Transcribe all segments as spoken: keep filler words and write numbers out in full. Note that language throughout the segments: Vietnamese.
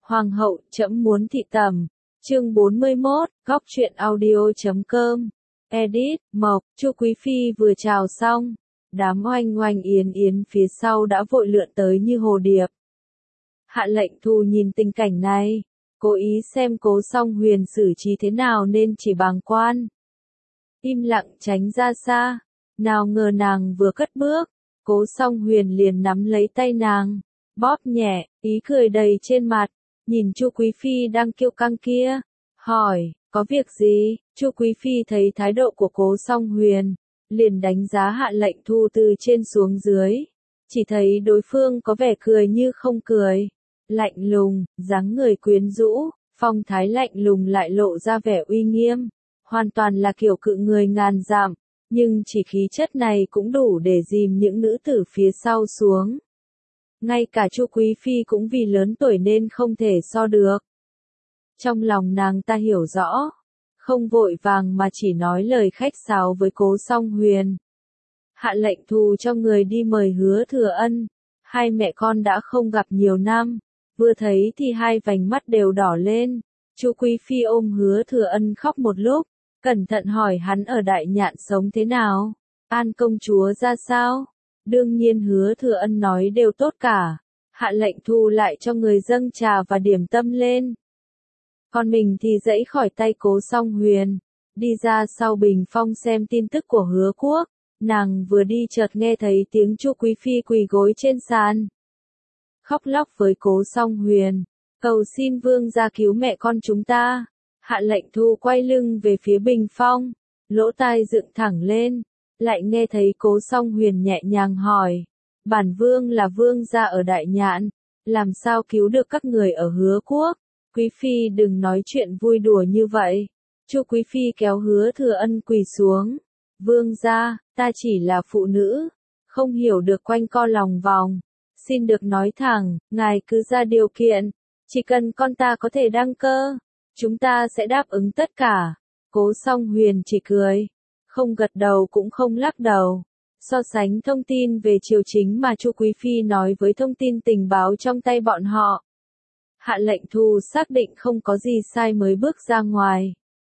Hoàng hậu, trẫm muốn thị tẩm. Chương bốn mươi mốt, góc truyện audio chấm com. Edit, Mộc, Chu Quý Phi vừa chào xong. Đám oanh oanh yến yến phía sau đã vội lượn tới như hồ điệp. Hạ lệnh Thu nhìn tình cảnh này, cố ý xem Cố Song Huyền xử trí thế nào nên chỉ bàng quan. Im lặng tránh ra xa, nào ngờ nàng vừa cất bước, Cố Song Huyền liền nắm lấy tay nàng, bóp nhẹ, ý cười đầy trên mặt, nhìn Chu Quý Phi đang kiêu căng kia, hỏi, có việc gì? Chu Quý Phi thấy thái độ của Cố Song Huyền, liền đánh giá Hạ lệnh Thu từ trên xuống dưới, chỉ thấy đối phương có vẻ cười như không cười, lạnh lùng, dáng người quyến rũ, phong thái lạnh lùng lại lộ ra vẻ uy nghiêm, hoàn toàn là kiểu cự người ngàn dặm, nhưng chỉ khí chất này cũng đủ để dìm những nữ tử phía sau xuống. Ngay cả Chu Quý Phi cũng vì lớn tuổi nên không thể so được. Trong lòng nàng ta hiểu rõ, không vội vàng mà chỉ nói lời khách sáo với Cố Song Huyền. Hạ lệnh Thu cho người đi mời Hứa Thừa Ân, hai mẹ con đã không gặp nhiều năm, vừa thấy thì hai vành mắt đều đỏ lên. Chu Quý Phi ôm Hứa Thừa Ân khóc một lúc, cẩn thận hỏi hắn ở Đại Nhạn sống thế nào, An công chúa ra sao. Đương nhiên Hứa Thừa Ân nói đều tốt cả. Hạ lệnh Thu lại cho người dâng trà và điểm tâm lên. Còn mình thì dãy khỏi tay Cố Song Huyền, đi ra sau bình phong xem tin tức của Hứa Quốc. Nàng vừa đi chợt nghe thấy tiếng Chu Quý Phi quỳ gối trên sàn, khóc lóc với Cố Song Huyền, cầu xin vương gia cứu mẹ con chúng ta. Hạ lệnh Thu quay lưng về phía bình phong, lỗ tai dựng thẳng lên, lại nghe thấy Cố Song Huyền nhẹ nhàng hỏi, bản vương là vương gia ở Đại Nhạn, làm sao cứu được các người ở Hứa Quốc? Quý Phi đừng nói chuyện vui đùa như vậy. Chu Quý Phi kéo Hứa Thừa Ân quỳ xuống, vương gia, ta chỉ là phụ nữ, không hiểu được quanh co lòng vòng, xin được nói thẳng, ngài cứ ra điều kiện, chỉ cần con ta có thể đăng cơ, chúng ta sẽ đáp ứng tất cả. Cố Song Huyền chỉ cười, không gật đầu cũng không lắc đầu. So sánh thông tin về triều chính mà Chu Quý Phi nói với thông tin tình báo trong tay bọn họ, Hạ lệnh Thu xác định không có gì sai mới bước ra ngoài.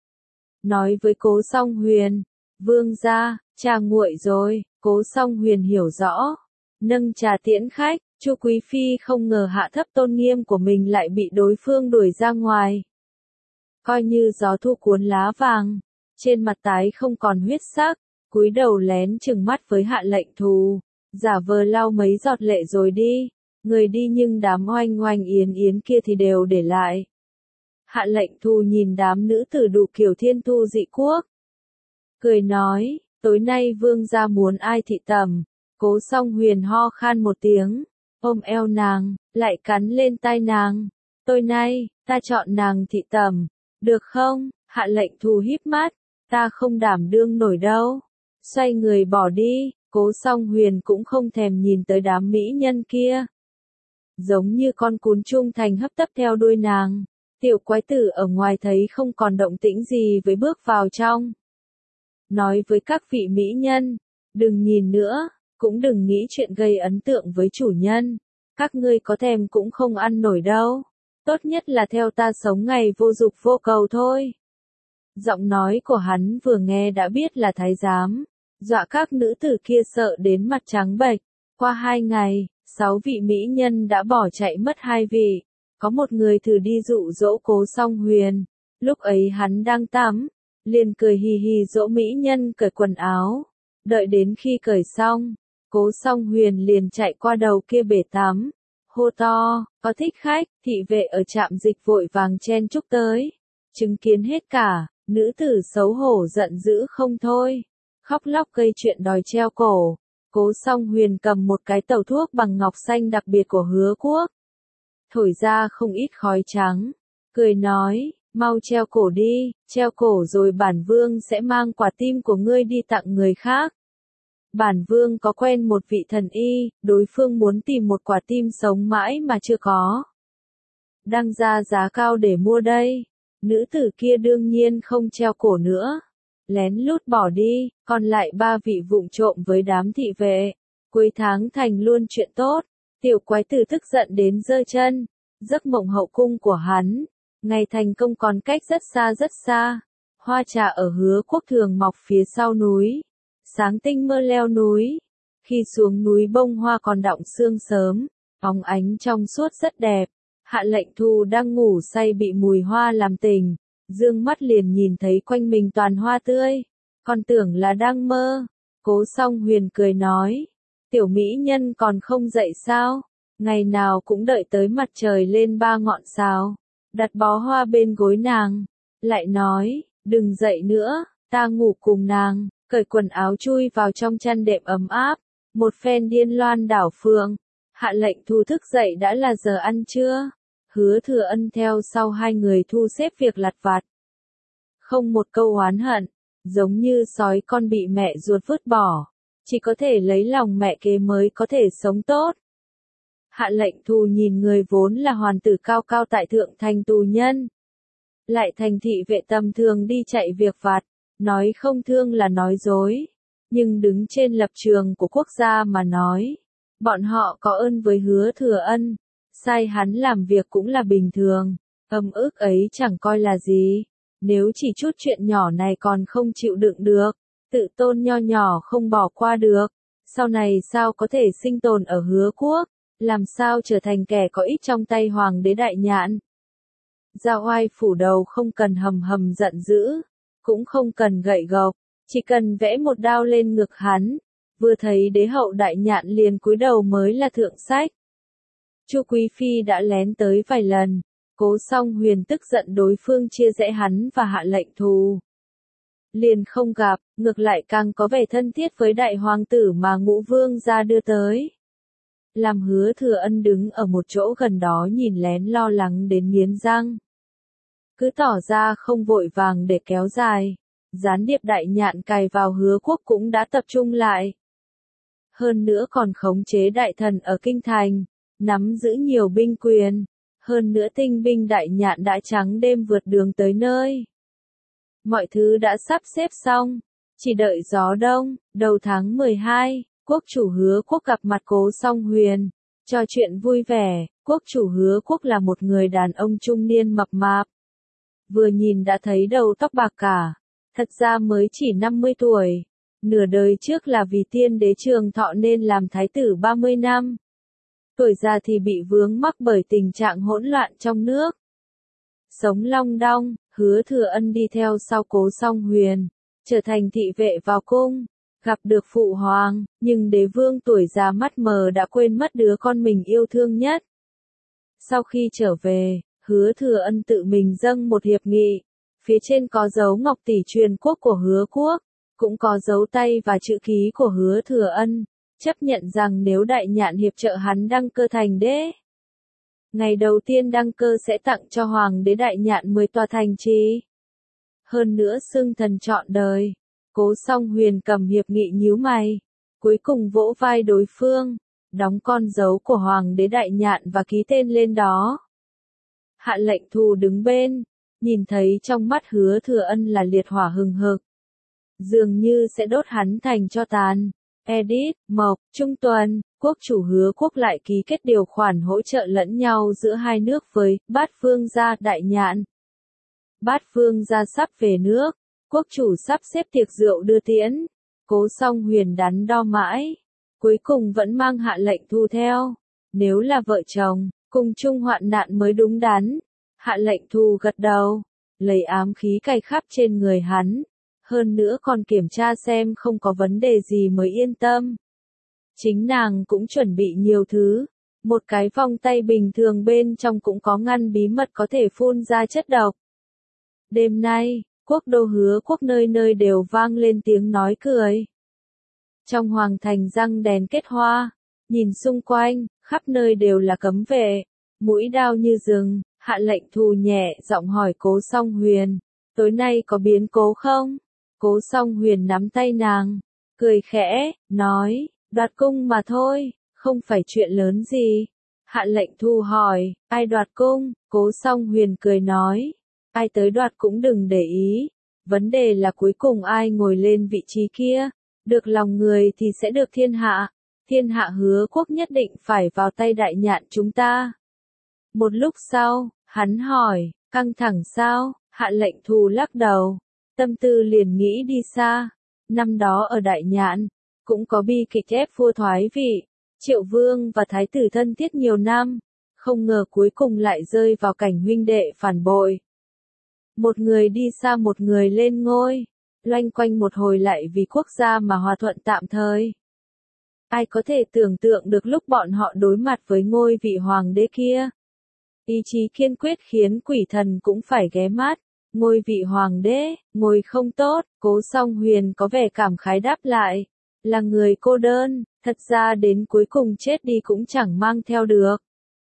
Nói với Cố Song Huyền, vương gia, trà nguội rồi. Cố Song Huyền hiểu rõ, nâng trà tiễn khách. Chu Quý Phi không ngờ hạ thấp tôn nghiêm của mình lại bị đối phương đuổi ra ngoài. Coi như gió thu cuốn lá vàng, trên mặt tái không còn huyết sắc, cúi đầu lén chừng mắt với Hạ lệnh Thu, giả vờ lau mấy giọt lệ rồi đi. Người đi nhưng đám oanh oanh yến yến kia thì đều để lại. Hạ lệnh Thu nhìn đám nữ tử đủ kiểu thiên thu dị quốc, cười nói, tối nay vương gia muốn ai thị tẩm. Cố Song Huyền ho khan một tiếng, ôm eo nàng, lại cắn lên tai nàng. Tối nay, ta chọn nàng thị tẩm, được không? Hạ lệnh Thu híp mắt, ta không đảm đương nổi đâu. Xoay người bỏ đi. Cố Song Huyền cũng không thèm nhìn tới đám mỹ nhân kia, giống như con cún trung thành hấp tấp theo đuôi nàng. Tiểu quái tử ở ngoài thấy không còn động tĩnh gì với bước vào trong, nói với các vị mỹ nhân, đừng nhìn nữa, cũng đừng nghĩ chuyện gây ấn tượng với chủ nhân, các ngươi có thèm cũng không ăn nổi đâu, tốt nhất là theo ta sống ngày vô dục vô cầu thôi. Giọng nói của hắn vừa nghe đã biết là thái giám, dọa các nữ tử kia sợ đến mặt trắng bệch. Qua hai ngày, sáu vị mỹ nhân đã bỏ chạy mất hai vị, có một người thử đi dụ dỗ Cố Song Huyền, lúc ấy hắn đang tắm, liền cười hì hì dỗ mỹ nhân cởi quần áo, đợi đến khi cởi xong, Cố Song Huyền liền chạy qua đầu kia bể tắm, hô to, có thích khách. Thị vệ ở trạm dịch vội vàng chen chúc tới, chứng kiến hết cả, nữ tử xấu hổ giận dữ không thôi, khóc lóc gây chuyện đòi treo cổ. Cố Song Huyền cầm một cái tẩu thuốc bằng ngọc xanh đặc biệt của Hứa Quốc, thổi ra không ít khói trắng, cười nói, mau treo cổ đi, treo cổ rồi bản vương sẽ mang quả tim của ngươi đi tặng người khác. Bản vương có quen một vị thần y, đối phương muốn tìm một quả tim sống mãi mà chưa có, đang ra giá cao để mua đây. Nữ tử kia đương nhiên không treo cổ nữa, lén lút bỏ đi, còn lại ba vị vụng trộm với đám thị vệ. Cuối tháng thành luôn chuyện tốt, tiểu quái tử tức giận đến giơ chân, Giấc mộng hậu cung của hắn, ngày thành công còn cách rất xa rất xa. Hoa trà ở Hứa Quốc thường mọc phía sau núi. Sáng tinh mơ leo núi. Khi xuống núi bông hoa còn đọng sương sớm, óng ánh trong suốt rất đẹp. Hạ Lệnh Thu đang ngủ say bị mùi hoa làm tỉnh, dương mắt liền nhìn thấy quanh mình toàn hoa tươi, còn tưởng là đang mơ. Cố Song Huyền cười nói, tiểu mỹ nhân còn không dậy sao, ngày nào cũng đợi tới mặt trời lên ba ngọn sao, đặt bó hoa bên gối nàng, lại nói, đừng dậy nữa, ta ngủ cùng nàng, cởi quần áo chui vào trong chăn đệm ấm áp, một phen điên loan đảo phượng. Hạ Lệnh Thu thức dậy đã là giờ ăn trưa. Hứa Thừa Ân theo sau hai người thu xếp việc lặt vặt. Không một câu oán hận, giống như sói con bị mẹ ruột vứt bỏ, chỉ có thể lấy lòng mẹ kế mới có thể sống tốt. Hạ Lệnh Thu nhìn người vốn là hoàn tử cao cao tại thượng thành tù nhân, lại thành thị vệ tầm thường đi chạy việc vặt, nói không thương là nói dối, nhưng đứng trên lập trường của quốc gia mà nói, bọn họ có ơn với Hứa Thừa Ân, sai hắn làm việc cũng là bình thường, ấm ức ấy chẳng coi là gì, nếu chỉ chút chuyện nhỏ này còn không chịu đựng được, tự tôn nho nhỏ không bỏ qua được, sau này sao có thể sinh tồn ở Hứa Quốc, làm sao trở thành kẻ có ích trong tay Hoàng đế Đại Nhạn. Gia Oai phủ đầu không cần hầm hầm giận dữ, cũng không cần gậy gộc, chỉ cần vẽ một đao lên ngực hắn, vừa thấy đế hậu Đại Nhạn liền cúi đầu mới là thượng sách. Chu Quý Phi đã lén tới vài lần, Cố Song Huyền tức giận đối phương chia rẽ hắn và Hạ Lệnh Thu. Liền không gặp, ngược lại càng có vẻ thân thiết với đại hoàng tử mà Ngũ Vương gia đưa tới. Làm Hứa Thừa Ân đứng ở một chỗ gần đó nhìn lén lo lắng đến nghiến răng. Cứ tỏ ra không vội vàng để kéo dài, gián điệp Đại Nhạn cài vào Hứa Quốc cũng đã tập trung lại. Hơn nữa còn khống chế đại thần ở kinh thành, nắm giữ nhiều binh quyền, hơn nữa tinh binh Đại Nhạn đã trắng đêm vượt đường tới nơi. Mọi thứ đã sắp xếp xong, chỉ đợi gió đông. Đầu tháng mười hai, quốc chủ Hứa Quốc gặp mặt Cố Song Huyền, trò chuyện vui vẻ. Quốc chủ Hứa Quốc là một người đàn ông trung niên mập mạp, vừa nhìn đã thấy đầu tóc bạc cả, thật ra mới chỉ năm mươi tuổi, nửa đời trước là vì tiên đế Trường Thọ nên làm thái tử ba mươi năm. Tuổi già thì bị vướng mắc bởi tình trạng hỗn loạn trong nước. Sống long đong, Hứa Thừa Ân đi theo sau Cố Song Huyền, trở thành thị vệ vào cung, gặp được phụ hoàng, nhưng đế vương tuổi già mắt mờ đã quên mất đứa con mình yêu thương nhất. Sau khi trở về, Hứa Thừa Ân tự mình dâng một hiệp nghị, phía trên có dấu ngọc tỷ truyền quốc của Hứa Quốc, cũng có dấu tay và chữ ký của Hứa Thừa Ân, chấp nhận rằng nếu Đại Nhạn hiệp trợ hắn đăng cơ thành đế, ngày đầu tiên đăng cơ sẽ tặng cho Hoàng đế Đại Nhạn mười tòa thành trì. Hơn nữa xưng thần trọn đời. Cố Song Huyền cầm hiệp nghị nhíu mày, cuối cùng vỗ vai đối phương, đóng con dấu của Hoàng đế Đại Nhạn và ký tên lên đó. Hạ Lệnh Thu đứng bên, nhìn thấy trong mắt Hứa Thừa Ân là liệt hỏa hừng hực, dường như sẽ đốt hắn thành tro tàn. Edit, Mộc, Trung Tuần, quốc chủ Hứa Quốc lại ký kết điều khoản hỗ trợ lẫn nhau giữa hai nước với Bát Vương gia Đại Nhạn. Bát Vương gia sắp về nước, quốc chủ sắp xếp tiệc rượu đưa tiễn. Cố Song Huyền đắn đo mãi, cuối cùng vẫn mang Hạ Lệnh Thu theo. Nếu là vợ chồng, cùng chung hoạn nạn mới đúng đắn. Hạ Lệnh Thu gật đầu, lấy ám khí cày khắp trên người hắn. Hơn nữa còn kiểm tra xem không có vấn đề gì mới yên tâm. Chính nàng cũng chuẩn bị nhiều thứ. Một cái vòng tay bình thường bên trong cũng có ngăn bí mật có thể phun ra chất độc. Đêm nay, quốc đô Hứa Quốc nơi nơi đều vang lên tiếng nói cười. Trong hoàng thành răng đèn kết hoa, nhìn xung quanh, khắp nơi đều là cấm vệ, mũi đao như rừng. Hạ Lệnh Thu nhẹ giọng hỏi Cố Song Huyền, tối nay có biến cố không? Cố Song Huyền nắm tay nàng, cười khẽ, nói, đoạt cung mà thôi, không phải chuyện lớn gì. Hạ Lệnh Thu hỏi, ai đoạt cung? Cố Song Huyền cười nói, ai tới đoạt cũng đừng để ý, vấn đề là cuối cùng ai ngồi lên vị trí kia, được lòng người thì sẽ được thiên hạ, thiên hạ Hứa Quốc nhất định phải vào tay Đại Nhạn chúng ta. Một lúc sau, hắn hỏi, căng thẳng sao? Hạ lệnh thù lắc đầu. Tâm tư liền nghĩ đi xa. Năm đó ở Đại Nhạn, cũng có bi kịch ép vua thoái vị. Triệu Vương và Thái tử thân thiết nhiều năm. Không ngờ cuối cùng lại rơi vào cảnh huynh đệ phản bội. Một người đi xa một người lên ngôi. Loanh quanh một hồi lại vì quốc gia mà hòa thuận tạm thời. Ai có thể tưởng tượng được lúc bọn họ đối mặt với ngôi vị hoàng đế kia. Ý chí kiên quyết khiến quỷ thần cũng phải ghé mắt. Ngôi vị hoàng đế, ngồi không tốt, Cố Song Huyền có vẻ cảm khái đáp lại. Là người cô đơn, thật ra đến cuối cùng chết đi cũng chẳng mang theo được.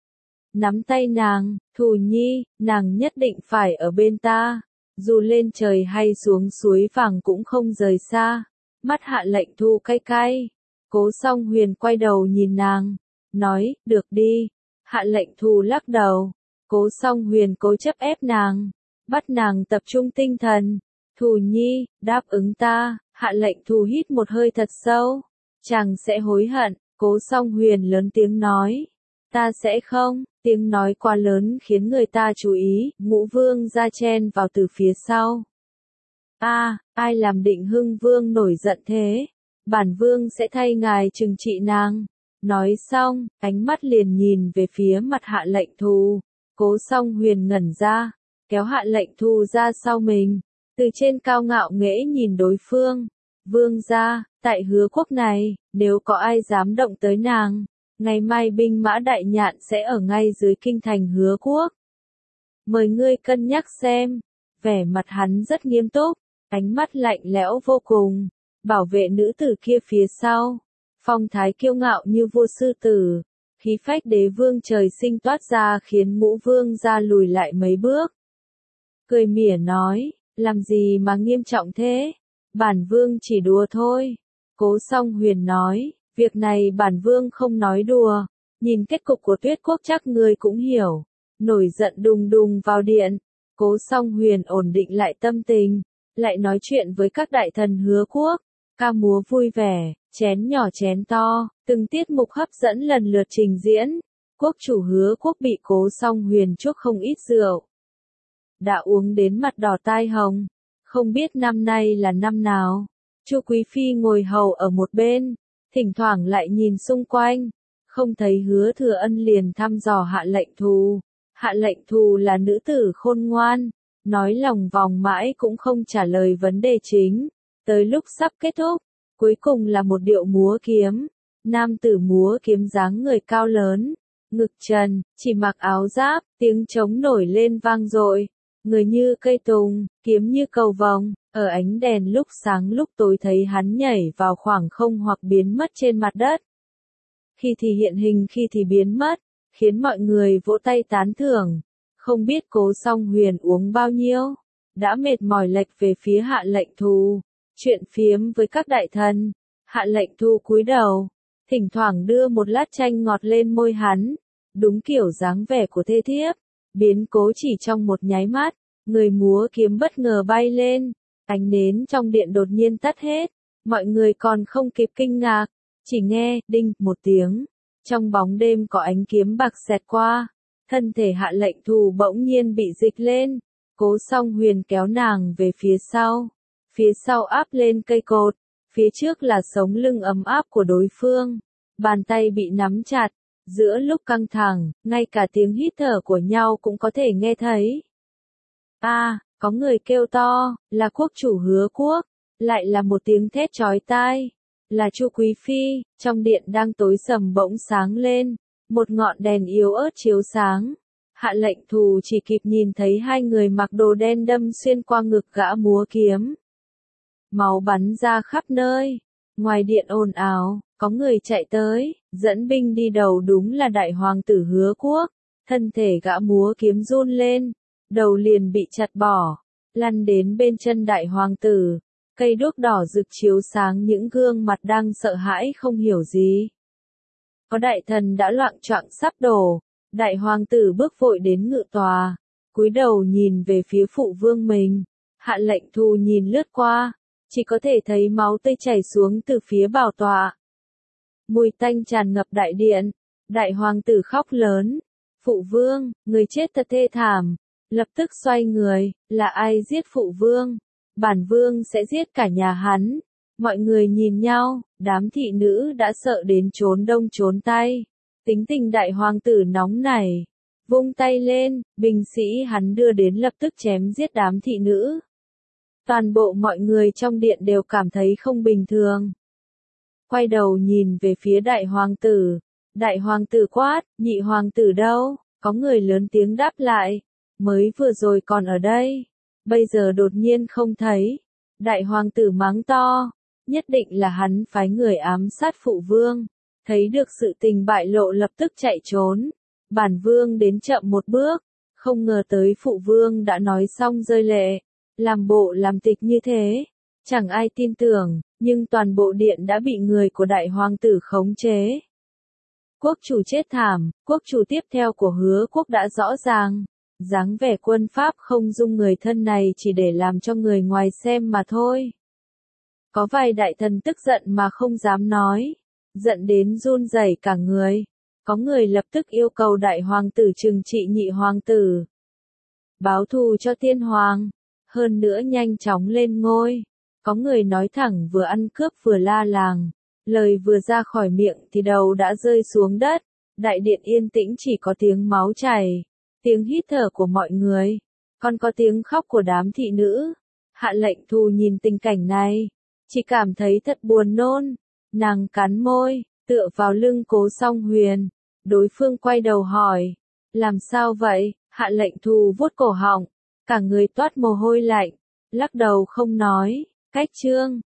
Nắm tay nàng, Thù Nhi, nàng nhất định phải ở bên ta. Dù lên trời hay xuống suối vàng cũng không rời xa. Mắt Hạ Lệnh Thu cay cay. Cố Song Huyền quay đầu nhìn nàng. Nói, được đi. Hạ Lệnh Thu lắc đầu. Cố Song Huyền cố chấp ép nàng. Bắt nàng tập trung tinh thần. Thù Nhi, đáp ứng ta. Hạ Lệnh Thu hít một hơi thật sâu. Chàng sẽ hối hận. Cố Song Huyền lớn tiếng nói. Ta sẽ không. Tiếng nói quá lớn khiến người ta chú ý. Ngũ Vương ra chen vào từ phía sau. A, à, ai làm Định Hưng Vương nổi giận thế? Bản Vương sẽ thay ngài trừng trị nàng. Nói xong, ánh mắt liền nhìn về phía mặt Hạ Lệnh Thu. Cố Song Huyền ngẩn ra, kéo Hạ Lệnh Thu ra sau mình, từ trên cao ngạo nghễ nhìn đối phương. Vương gia, tại Hứa Quốc này, nếu có ai dám động tới nàng, ngày mai binh mã Đại Nhạn sẽ ở ngay dưới kinh thành Hứa Quốc. Mời ngươi cân nhắc xem. Vẻ mặt hắn rất nghiêm túc, ánh mắt lạnh lẽo vô cùng. Bảo vệ nữ tử kia phía sau, phong thái kiêu ngạo như vua sư tử, khí phách đế vương trời sinh toát ra khiến Ngũ Vương ra lùi lại mấy bước. Cười mỉa nói, làm gì mà nghiêm trọng thế? Bản Vương chỉ đùa thôi. Cố Song Huyền nói, việc này bản Vương không nói đùa, nhìn kết cục của Tuyết Quốc chắc ngươi cũng hiểu. Nổi giận đùng đùng vào điện, Cố Song Huyền ổn định lại tâm tình, lại nói chuyện với các đại thần Hứa Quốc. Ca múa vui vẻ, chén nhỏ chén to, từng tiết mục hấp dẫn lần lượt trình diễn. Quốc chủ Hứa Quốc bị Cố Song Huyền chuốc không ít rượu. Đã uống đến mặt đỏ tai hồng. Không biết năm nay là năm nào. Chu Quý Phi ngồi hầu ở một bên, thỉnh thoảng lại nhìn xung quanh. Không thấy Hứa Thừa Ân liền thăm dò Hạ Lệnh Thu. Hạ Lệnh Thu là nữ tử khôn ngoan, nói lòng vòng mãi cũng không trả lời vấn đề chính. Tới lúc sắp kết thúc, cuối cùng là một điệu múa kiếm. Nam tử múa kiếm dáng người cao lớn, ngực trần, chỉ mặc áo giáp, tiếng trống nổi lên vang dội. Người như cây tùng, kiếm như cầu vồng, ở ánh đèn lúc sáng lúc tối thấy hắn nhảy vào khoảng không hoặc biến mất trên mặt đất. Khi thì hiện hình khi thì biến mất, khiến mọi người vỗ tay tán thưởng. Không biết Cố Song Huyền uống bao nhiêu, đã mệt mỏi lệch về phía Hạ Lệnh Thu. Chuyện phiếm với các đại thần. Hạ Lệnh Thu cúi đầu, thỉnh thoảng đưa một lát chanh ngọt lên môi hắn. Đúng kiểu dáng vẻ của thê thiếp. Biến cố chỉ trong một nháy mắt, người múa kiếm bất ngờ bay lên. Ánh nến trong điện đột nhiên tắt hết. Mọi người còn không kịp kinh ngạc, chỉ nghe đinh một tiếng. Trong bóng đêm có ánh kiếm bạc xẹt qua. Thân thể Hạ Lệnh Thu bỗng nhiên bị dịch lên. Cố Song Huyền kéo nàng về phía sau. Phía sau áp lên cây cột, phía trước là sống lưng ấm áp của đối phương. Bàn tay bị nắm chặt, giữa lúc căng thẳng, ngay cả tiếng hít thở của nhau cũng có thể nghe thấy. A, à, có người kêu to, là quốc chủ Hứa Quốc, lại là một tiếng thét chói tai. Là Chu Quý Phi, trong điện đang tối sầm bỗng sáng lên, một ngọn đèn yếu ớt chiếu sáng. Hạ Lệnh Thu chỉ kịp nhìn thấy hai người mặc đồ đen đâm xuyên qua ngực gã múa kiếm. Máu bắn ra khắp nơi. Ngoài điện ồn ào, có người chạy tới, dẫn binh đi đầu đúng là đại hoàng tử Hứa Quốc. Thân thể gã múa kiếm run lên, đầu liền bị chặt bỏ, lăn đến bên chân đại hoàng tử. Cây đuốc đỏ rực chiếu sáng những gương mặt đang sợ hãi không hiểu gì. Có đại thần đã loạng choạng sắp đổ, đại hoàng tử bước vội đến ngự tòa, cúi đầu nhìn về phía phụ vương mình. Hạ Lệnh Thu nhìn lướt qua, chỉ có thể thấy máu tươi chảy xuống từ phía bảo tọa. Mùi tanh tràn ngập đại điện, đại hoàng tử khóc lớn, Phụ vương, người chết thật thê thảm. Lập tức xoay người, là ai giết phụ vương? Bản vương sẽ giết cả nhà hắn. Mọi người nhìn nhau, đám thị nữ đã sợ đến trốn đông trốn tây. Tính tình đại hoàng tử nóng nảy. Vung tay lên, binh sĩ hắn đưa đến lập tức chém giết đám thị nữ. Toàn bộ mọi người trong điện đều cảm thấy không bình thường. Quay đầu nhìn về phía đại hoàng tử. Đại hoàng tử quát, nhị hoàng tử đâu? Có người lớn tiếng đáp lại. Mới vừa rồi còn ở đây. Bây giờ đột nhiên không thấy. Đại hoàng tử mắng to. Nhất định là hắn phái người ám sát phụ vương. Thấy được sự tình bại lộ lập tức chạy trốn. Bản vương đến chậm một bước. Không ngờ tới phụ vương đã nói xong rơi lệ. Làm bộ làm tịch như thế. Chẳng ai tin tưởng, nhưng toàn bộ điện đã bị người của đại hoàng tử khống chế. Quốc chủ chết thảm, quốc chủ tiếp theo của Hứa quốc đã rõ ràng. Dáng vẻ quân Pháp không dung người thân này chỉ để làm cho người ngoài xem mà thôi. Có vài đại thần tức giận mà không dám nói. Giận đến run rẩy cả người. Có người lập tức yêu cầu đại hoàng tử trừng trị nhị hoàng tử. Báo thù cho tiên hoàng. Hơn nữa nhanh chóng lên ngôi. Có người nói thẳng vừa ăn cướp vừa la làng. Lời vừa ra khỏi miệng thì đầu đã rơi xuống đất. Đại điện yên tĩnh chỉ có tiếng máu chảy. Tiếng hít thở của mọi người. Còn có tiếng khóc của đám thị nữ. Hạ lệnh thù nhìn tình cảnh này. Chỉ cảm thấy thật buồn nôn. Nàng cắn môi, tựa vào lưng Cố Song Huyền. Đối phương quay đầu hỏi. Làm sao vậy? Hạ lệnh thù vuốt cổ họng. Cả người toát mồ hôi lạnh. Lắc đầu không nói. Cách chương.